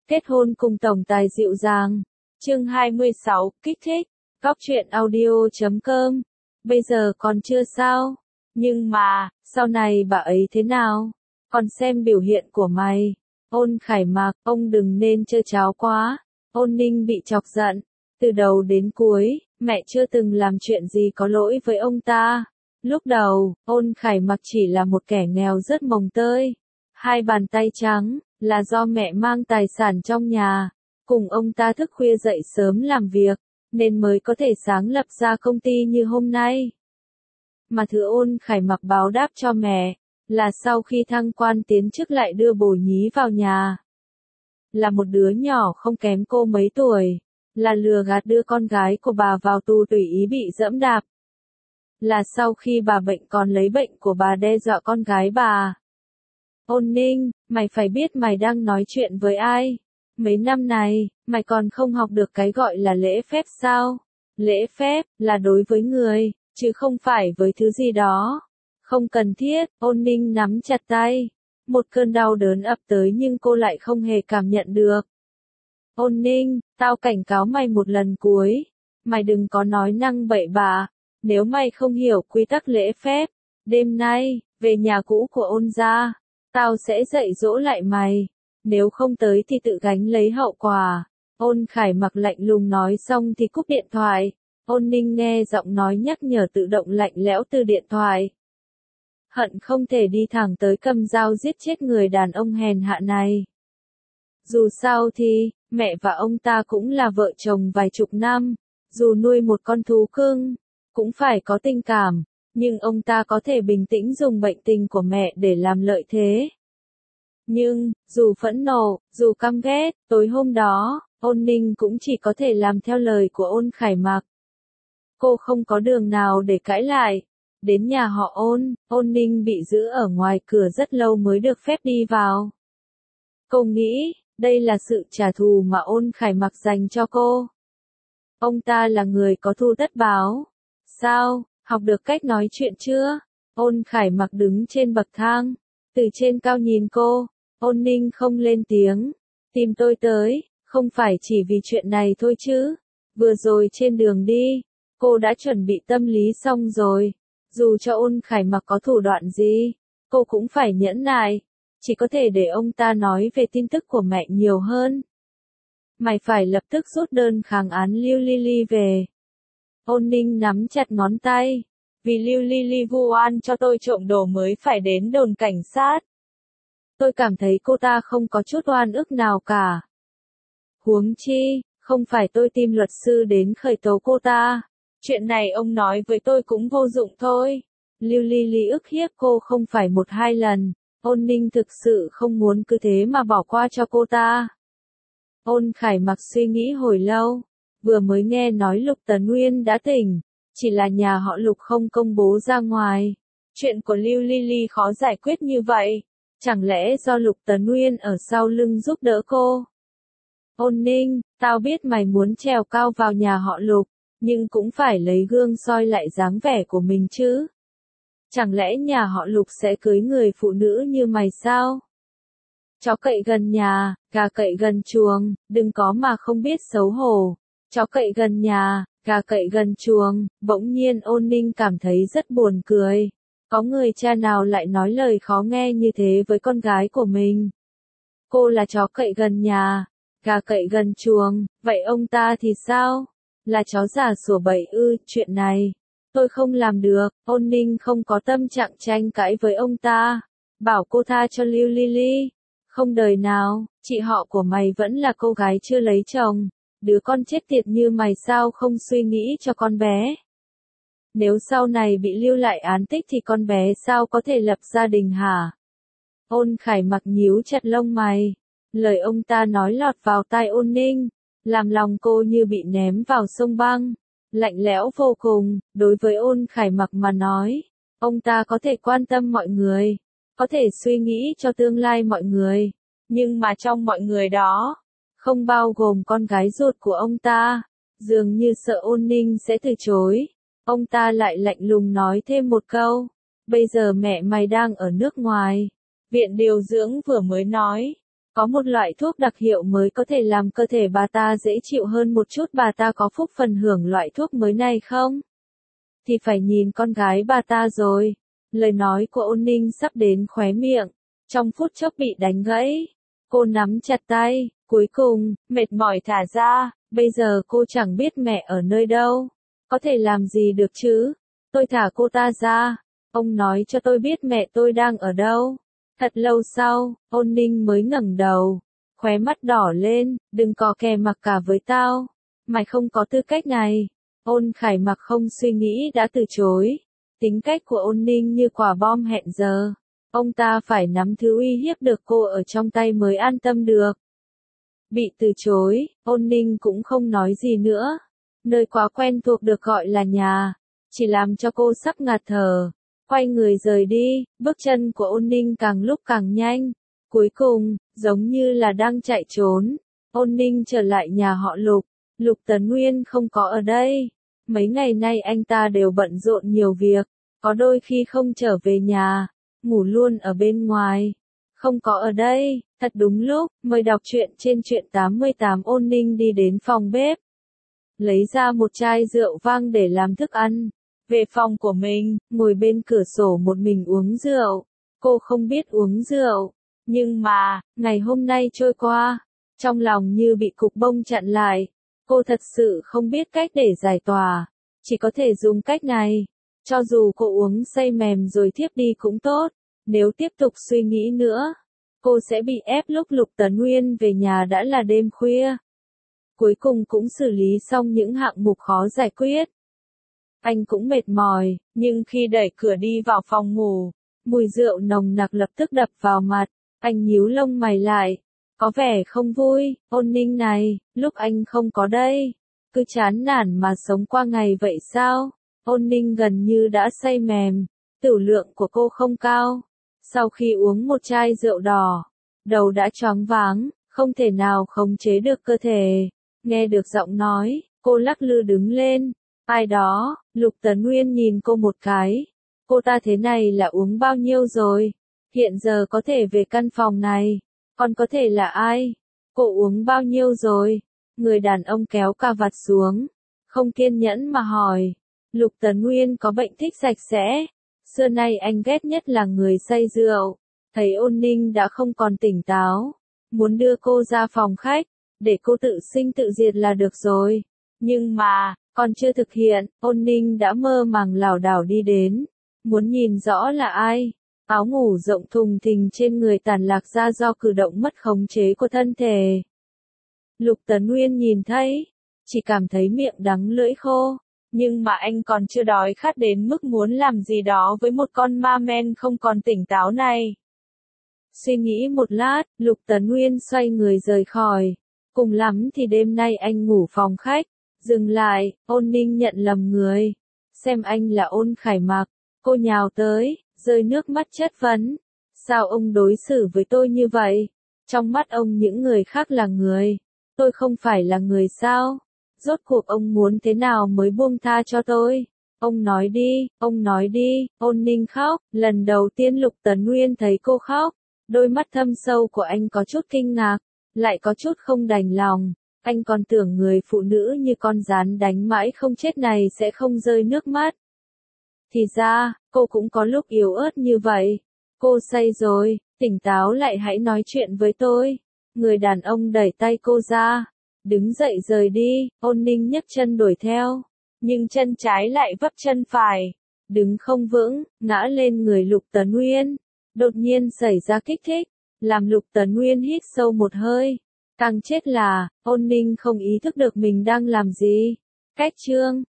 Kết hôn cùng tổng tài dịu dàng. Chương 26, kích thích. Góc truyện audio.com. Bây giờ còn chưa sao. Nhưng mà, sau này bà ấy thế nào? Còn xem biểu hiện của mày. Ôn Khải Mạc, ông đừng nên trơ tráo quá. Ôn Ninh bị chọc giận. Từ đầu đến cuối, mẹ chưa từng làm chuyện gì có lỗi với ông ta. Lúc đầu, Ôn Khải Mặc chỉ là một kẻ nghèo rất mồng tơi. Hai bàn tay trắng, là do mẹ mang tài sản trong nhà. Cùng ông ta thức khuya dậy sớm làm việc, nên mới có thể sáng lập ra công ty như hôm nay. Mà thứ Ôn Khải Mặc báo đáp cho mẹ, là sau khi thăng quan tiến chức lại đưa bồ nhí vào nhà. Là một đứa nhỏ không kém cô mấy tuổi, là lừa gạt đưa con gái của bà vào tù tùy ý bị giẫm đạp. Là sau khi bà bệnh còn lấy bệnh của bà đe dọa con gái bà. Ôn Ninh, mày phải biết mày đang nói chuyện với ai. Mấy năm này, mày còn không học được cái gọi là lễ phép sao? Lễ phép, là đối với người, chứ không phải với thứ gì đó. Không cần thiết, Ôn Ninh nắm chặt tay. Một cơn đau đớn ập tới nhưng cô lại không hề cảm nhận được. Ôn Ninh, tao cảnh cáo mày một lần cuối. Mày đừng có nói năng bậy bạ. Nếu mày không hiểu quy tắc lễ phép, đêm nay, về nhà cũ của Ôn gia, tao sẽ dạy dỗ lại mày. Nếu không tới thì tự gánh lấy hậu quả. Ôn Khải Mặc lạnh lùng nói xong thì cúp điện thoại. Ôn Ninh nghe giọng nói nhắc nhở tự động lạnh lẽo từ điện thoại. Hận không thể đi thẳng tới cầm dao giết chết người đàn ông hèn hạ này. Dù sao thì, mẹ và ông ta cũng là vợ chồng vài chục năm. Dù nuôi một con thú cưng, cũng phải có tình cảm. Nhưng ông ta có thể bình tĩnh dùng bệnh tình của mẹ để làm lợi thế. Nhưng, dù phẫn nộ, dù căm ghét, tối hôm đó, Ôn Ninh cũng chỉ có thể làm theo lời của Ôn Khải Mặc. Cô không có đường nào để cãi lại. Đến nhà họ Ôn, Ôn Ninh bị giữ ở ngoài cửa rất lâu mới được phép đi vào. Cô nghĩ, đây là sự trả thù mà Ôn Khải Mặc dành cho cô. Ông ta là người có thù tất báo. Sao, học được cách nói chuyện chưa? Ôn Khải Mặc đứng trên bậc thang, từ trên cao nhìn cô. Ôn Ninh không lên tiếng. Tìm tôi tới, không phải chỉ vì chuyện này thôi chứ. Vừa rồi trên đường đi, cô đã chuẩn bị tâm lý xong rồi. Dù cho Ôn Khải Mặc có thủ đoạn gì, cô cũng phải nhẫn nại. Chỉ có thể để ông ta nói về tin tức của mẹ nhiều hơn. Mày phải lập tức rút đơn kháng án Lưu Lily về. Ôn Ninh nắm chặt ngón tay. Vì Lưu Lily vu oan cho tôi trộm đồ mới phải đến đồn cảnh sát. Tôi cảm thấy cô ta không có chút oan ức nào cả. Huống chi, không phải tôi tìm luật sư đến khởi tố cô ta. Chuyện này ông nói với tôi cũng vô dụng thôi. Lưu Lily ức hiếp cô không phải một hai lần. Ôn Ninh thực sự không muốn cứ thế mà bỏ qua cho cô ta. Ôn Khải Mặc suy nghĩ hồi lâu. Vừa mới nghe nói Lục Tấn Nguyên đã tỉnh. Chỉ là nhà họ Lục không công bố ra ngoài. Chuyện của Lưu Lily khó giải quyết như vậy. Chẳng lẽ do Lục Tấn Nguyên ở sau lưng giúp đỡ cô? Ôn Ninh, tao biết mày muốn trèo cao vào nhà họ Lục, nhưng cũng phải lấy gương soi lại dáng vẻ của mình chứ. Chẳng lẽ nhà họ Lục sẽ cưới người phụ nữ như mày sao? Chó cậy gần nhà, gà cậy gần chuồng, đừng có mà không biết xấu hổ. Chó cậy gần nhà, gà cậy gần chuồng. Bỗng nhiên Ôn Ninh cảm thấy rất buồn cười. Có người cha nào lại nói lời khó nghe như thế với con gái của mình? Cô là chó cậy gần nhà, gà cậy gần chuồng, vậy ông ta thì sao? Là chó giả sủa bậy ư? Chuyện này, tôi không làm được. Ôn Ninh không có tâm trạng tranh cãi với ông ta. Bảo cô tha cho Lưu Lily. Không đời nào, chị họ của mày vẫn là cô gái chưa lấy chồng. Đứa con chết tiệt như mày sao không suy nghĩ cho con bé? Nếu sau này bị lưu lại án tích thì con bé sao có thể lập gia đình hả? Ôn Khải Mặc nhíu chặt lông mày. Lời ông ta nói lọt vào tai Ôn Ninh, làm lòng cô như bị ném vào sông băng. Lạnh lẽo vô cùng. Đối với Ôn Khải Mặc mà nói, ông ta có thể quan tâm mọi người, có thể suy nghĩ cho tương lai mọi người. Nhưng mà trong mọi người đó, không bao gồm con gái ruột của ông ta. Dường như sợ Ôn Ninh sẽ từ chối. Ông ta lại lạnh lùng nói thêm một câu. Bây giờ mẹ mày đang ở nước ngoài. Viện điều dưỡng vừa mới nói, Có một loại thuốc đặc hiệu mới có thể làm cơ thể bà ta dễ chịu hơn một chút, bà ta có phúc phần hưởng loại thuốc mới này không? Thì phải nhìn con gái bà ta rồi. Lời nói của Ôn Ninh sắp đến khóe miệng, trong phút chốc bị đánh gãy. Cô nắm chặt tay, cuối cùng, mệt mỏi thả ra, bây giờ cô chẳng biết mẹ ở nơi đâu. Có thể làm gì được chứ? Tôi thả cô ta ra. Ông nói cho tôi biết mẹ tôi đang ở đâu. Thật lâu sau, Ôn Ninh mới ngẩng đầu, khóe mắt đỏ lên, đừng có kè mặc cả với tao. Mày không có tư cách này. Ôn Khải Mặc không suy nghĩ đã từ chối. Tính cách của Ôn Ninh như quả bom hẹn giờ. Ông ta phải nắm thứ uy hiếp được cô ở trong tay mới an tâm được. Bị từ chối, Ôn Ninh cũng không nói gì nữa. Nơi quá quen thuộc được gọi là nhà, chỉ làm cho cô sắp ngạt thở. Quay người rời đi, bước chân của Ôn Ninh càng lúc càng nhanh. Cuối cùng, giống như là đang chạy trốn, Ôn Ninh trở lại nhà họ Lục. Lục Tấn Nguyên không có ở đây. Mấy ngày nay anh ta đều bận rộn nhiều việc, có đôi khi không trở về nhà, ngủ luôn ở bên ngoài. Không có ở đây, thật đúng lúc, mời đọc truyện trên truyện 88. Ôn Ninh đi đến phòng bếp, lấy ra một chai rượu vang để làm thức ăn. Về phòng của mình, ngồi bên cửa sổ một mình uống rượu. Cô không biết uống rượu, nhưng mà, ngày hôm nay trôi qua, trong lòng như bị cục bông chặn lại. Cô thật sự không biết cách để giải tỏa, chỉ có thể dùng cách này. Cho dù cô uống say mềm rồi thiếp đi cũng tốt, nếu tiếp tục suy nghĩ nữa, cô sẽ bị ép. Lúc Lục Tấn Nguyên về nhà đã là đêm khuya. Cuối cùng cũng xử lý xong những hạng mục khó giải quyết. Anh cũng mệt mỏi, nhưng khi đẩy cửa đi vào phòng ngủ, mùi rượu nồng nặc lập tức đập vào mặt. Anh nhíu lông mày lại, có vẻ không vui. Ôn Ninh này, lúc anh không có đây, cứ chán nản mà sống qua ngày vậy sao? Ôn Ninh gần như đã say mềm, tửu lượng của cô không cao. Sau khi uống một chai rượu đỏ, đầu đã choáng váng, không thể nào khống chế được cơ thể. Nghe được giọng nói, cô lắc lư đứng lên. Ai đó? Lục Tấn Nguyên nhìn cô một cái. Cô ta thế này là uống bao nhiêu rồi? Hiện giờ có thể về căn phòng này. Còn có thể là ai? Cô uống bao nhiêu rồi? Người đàn ông kéo cà vạt xuống, không kiên nhẫn mà hỏi. Lục Tấn Nguyên có bệnh thích sạch sẽ. Xưa nay anh ghét nhất là người say rượu. Thấy Ôn Ninh đã không còn tỉnh táo, muốn đưa cô ra phòng khách, để cô tự sinh tự diệt là được rồi. Nhưng mà, còn chưa thực hiện, Ôn Ninh đã mơ màng lảo đảo đi đến. Muốn nhìn rõ là ai. Áo ngủ rộng thùng thình trên người tản lạc ra do cử động mất khống chế của thân thể. Lục Tấn Nguyên nhìn thấy, chỉ cảm thấy miệng đắng lưỡi khô. Nhưng mà anh còn chưa đói khát đến mức muốn làm gì đó với một con ma men không còn tỉnh táo này. Suy nghĩ một lát, Lục Tấn Nguyên xoay người rời khỏi. Cùng lắm thì đêm nay anh ngủ phòng khách. Dừng lại, Ôn Ninh nhận lầm người. Xem anh là Ôn Khải Mặc. Cô nhào tới, rơi nước mắt chất vấn. Sao ông đối xử với tôi như vậy? Trong mắt ông những người khác là người. Tôi không phải là người sao? Rốt cuộc ông muốn thế nào mới buông tha cho tôi? Ông nói đi. Ôn Ninh khóc. Lần đầu tiên Lục Tấn Nguyên thấy cô khóc. Đôi mắt thâm sâu của anh có chút kinh ngạc, lại có chút không đành lòng. Anh còn tưởng người phụ nữ như con gián đánh mãi không chết này sẽ không rơi nước mắt. Thì ra, cô cũng có lúc yếu ớt như vậy. Cô say rồi, tỉnh táo lại hãy nói chuyện với tôi. Người đàn ông đẩy tay cô ra, đứng dậy rời đi. Ôn Ninh nhấc chân đuổi theo, nhưng chân trái lại vấp chân phải, đứng không vững, ngã lên người Lục Tấn Nguyên. Đột nhiên xảy ra kích thích, làm Lục Tấn Nguyên hít sâu một hơi. Càng chết là, Ôn Ninh không ý thức được mình đang làm gì. Cách chương